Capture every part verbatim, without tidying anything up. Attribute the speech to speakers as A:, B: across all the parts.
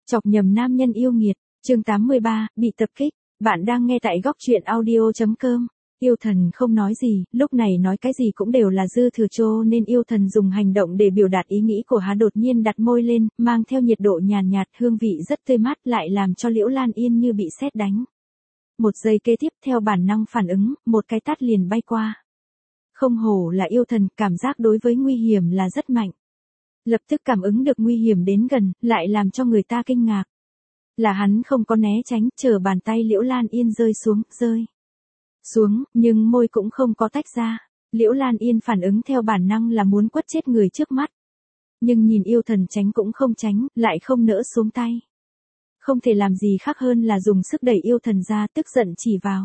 A: Chọc nhầm nam nhân yêu nghiệt, chương tám mươi ba, bị tập kích. Bạn đang nghe tại góc truyện audio chấm com. Yêu thần không nói gì, lúc này nói cái gì cũng đều là dư thừa trô nên yêu thần dùng hành động để biểu đạt ý nghĩ của hắn, đột nhiên đặt môi lên, mang theo nhiệt độ nhàn nhạt, hương vị rất tươi mát, lại làm cho Liễu Lan Yên như bị sét đánh. Một giây kế tiếp theo bản năng phản ứng, một cái tát liền bay qua. Không hổ là yêu thần, cảm giác đối với nguy hiểm là rất mạnh. Lập tức cảm ứng được nguy hiểm đến gần, lại làm cho người ta kinh ngạc. Là hắn không có né tránh, chờ bàn tay Liễu Lan Yên rơi xuống, rơi xuống, nhưng môi cũng không có tách ra. Liễu Lan Yên phản ứng theo bản năng là muốn quất chết người trước mắt. Nhưng nhìn yêu thần tránh cũng không tránh, lại không nỡ xuống tay. Không thể làm gì khác hơn là dùng sức đẩy yêu thần ra, tức giận chỉ vào.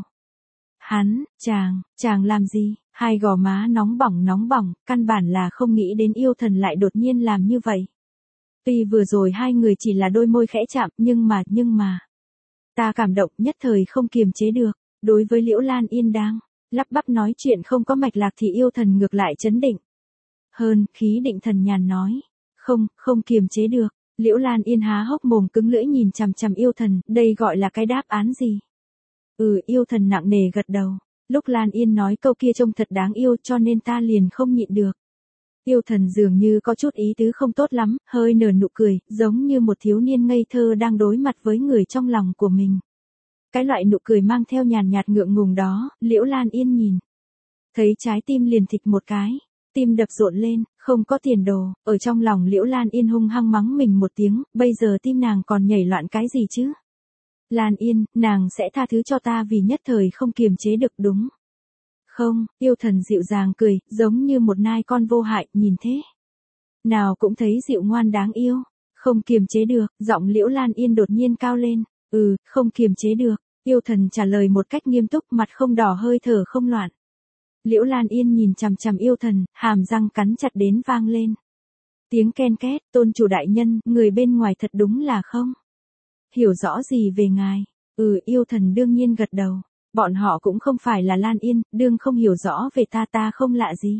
A: Hắn, chàng, chàng làm gì? Hai gò má nóng bỏng nóng bỏng, căn bản là không nghĩ đến yêu thần lại đột nhiên làm như vậy. Tuy vừa rồi hai người chỉ là đôi môi khẽ chạm, nhưng mà, nhưng mà. Ta cảm động nhất thời không kiềm chế được. Đối với Liễu Lan Yên đang lắp bắp nói chuyện không có mạch lạc thì yêu thần ngược lại trấn định. Hơn, khí định thần nhàn nói. Không, không kiềm chế được. Liễu Lan Yên há hốc mồm cứng lưỡi nhìn chằm chằm yêu thần, đây gọi là cái đáp án gì? Ừ, yêu thần nặng nề gật đầu. Lúc Lan Yên nói câu kia trông thật đáng yêu cho nên ta liền không nhịn được. Yêu thần dường như có chút ý tứ không tốt lắm, hơi nở nụ cười, giống như một thiếu niên ngây thơ đang đối mặt với người trong lòng của mình. Cái loại nụ cười mang theo nhàn nhạt ngượng ngùng đó, Liễu Lan Yên nhìn. Thấy trái tim liền thịch một cái, tim đập rộn lên, không có tiền đồ, ở trong lòng Liễu Lan Yên hung hăng mắng mình một tiếng, bây giờ tim nàng còn nhảy loạn cái gì chứ? Lan Yên, nàng sẽ tha thứ cho ta vì nhất thời không kiềm chế được đúng. Không, yêu thần dịu dàng cười, giống như một nai con vô hại, nhìn thế. Nào cũng thấy dịu ngoan đáng yêu, không kiềm chế được, giọng Liễu Lan Yên đột nhiên cao lên, ừ, không kiềm chế được, yêu thần trả lời một cách nghiêm túc, mặt không đỏ hơi thở không loạn. Liễu Lan Yên nhìn chằm chằm yêu thần, hàm răng cắn chặt đến vang lên. Tiếng ken két, tôn chủ đại nhân, người bên ngoài thật đúng là không hiểu rõ gì về ngài. Ừ, yêu thần đương nhiên gật đầu. Bọn họ cũng không phải là Lan Yên, đương không hiểu rõ về ta ta không lạ gì.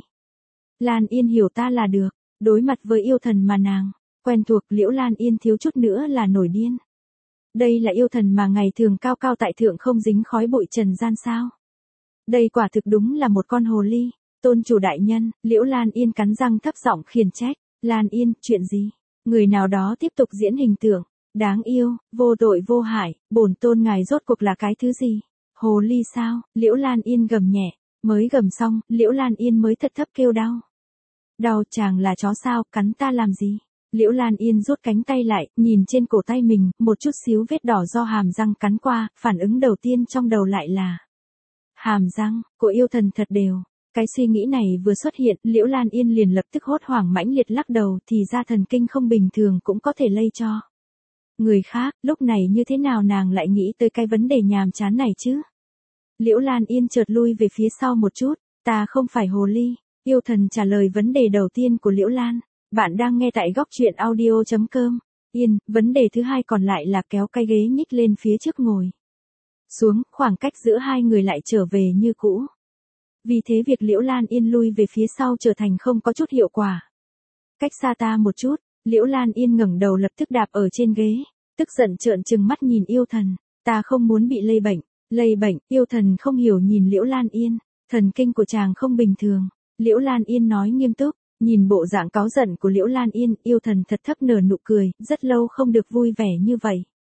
A: Lan Yên hiểu ta là được. Đối mặt với yêu thần mà nàng quen thuộc, Liễu Lan Yên thiếu chút nữa là nổi điên. Đây là yêu thần mà ngày thường cao cao tại thượng không dính khói bụi trần gian sao. Đây quả thực đúng là một con hồ ly. Tôn chủ đại nhân, Liễu Lan Yên cắn răng thấp giọng khiển trách. Lan Yên, chuyện gì? Người nào đó tiếp tục diễn hình tượng. Đáng yêu, vô tội vô hại, bổn tôn ngài rốt cuộc là cái thứ gì? Hồ ly sao? Liễu Lan Yên gầm nhẹ, mới gầm xong, Liễu Lan Yên mới thật thấp kêu đau. Đau, chàng là chó sao, cắn ta làm gì? Liễu Lan Yên rút cánh tay lại, nhìn trên cổ tay mình, một chút xíu vết đỏ do hàm răng cắn qua, phản ứng đầu tiên trong đầu lại là hàm răng của yêu thần thật đều. Cái suy nghĩ này vừa xuất hiện, Liễu Lan Yên liền lập tức hốt hoảng mãnh liệt lắc đầu, thì ra thần kinh không bình thường cũng có thể lây cho người khác. Lúc này như thế nào nàng lại nghĩ tới cái vấn đề nhàm chán này chứ? Liễu Lan Yên chợt lui về phía sau một chút, ta không phải hồ ly. Yêu thần trả lời vấn đề đầu tiên của Liễu Lan. Bạn đang nghe tại góc truyện audio chấm com. Yên, vấn đề thứ hai còn lại là kéo cái ghế nhích lên phía trước ngồi xuống, khoảng cách giữa hai người lại trở về như cũ. Vì thế việc Liễu Lan Yên lui về phía sau trở thành không có chút hiệu quả. Cách xa ta một chút. Liễu Lan Yên ngẩng đầu lập tức đạp ở trên ghế, tức giận trợn trừng mắt nhìn yêu thần, ta không muốn bị lây bệnh. Lây bệnh? Yêu thần không hiểu nhìn Liễu Lan Yên, thần kinh của chàng không bình thường. Liễu Lan Yên nói nghiêm túc, nhìn bộ dạng cáu giận của Liễu Lan Yên, yêu thần thật thấp nở nụ cười, rất lâu không được vui vẻ như vậy.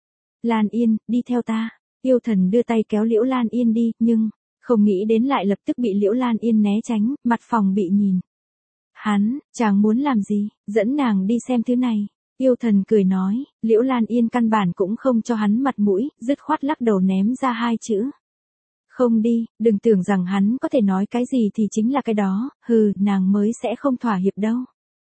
A: Lan Yên, đi theo ta. Yêu thần đưa tay kéo Liễu Lan Yên đi, nhưng không nghĩ đến lại lập tức bị Liễu Lan Yên né tránh, mặt phòng bị nhìn. Hắn, chàng muốn làm gì? Dẫn nàng đi xem thứ này. Yêu thần cười nói, Liễu Lan Yên căn bản cũng không cho hắn mặt mũi, dứt khoát lắc đầu ném ra hai chữ. Không đi, đừng tưởng rằng hắn có thể nói cái gì thì chính là cái đó, hừ, nàng mới sẽ không thỏa hiệp đâu.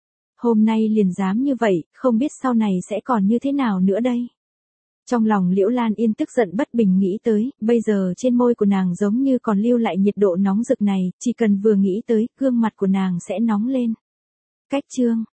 A: Hôm nay liền dám như vậy, không biết sau này sẽ còn như thế nào nữa đây. Trong lòng Liễu Lan Yên tức giận bất bình nghĩ tới, bây giờ trên môi của nàng giống như còn lưu lại nhiệt độ nóng rực này, chỉ cần vừa nghĩ tới, gương mặt của nàng sẽ nóng lên. Cách chương,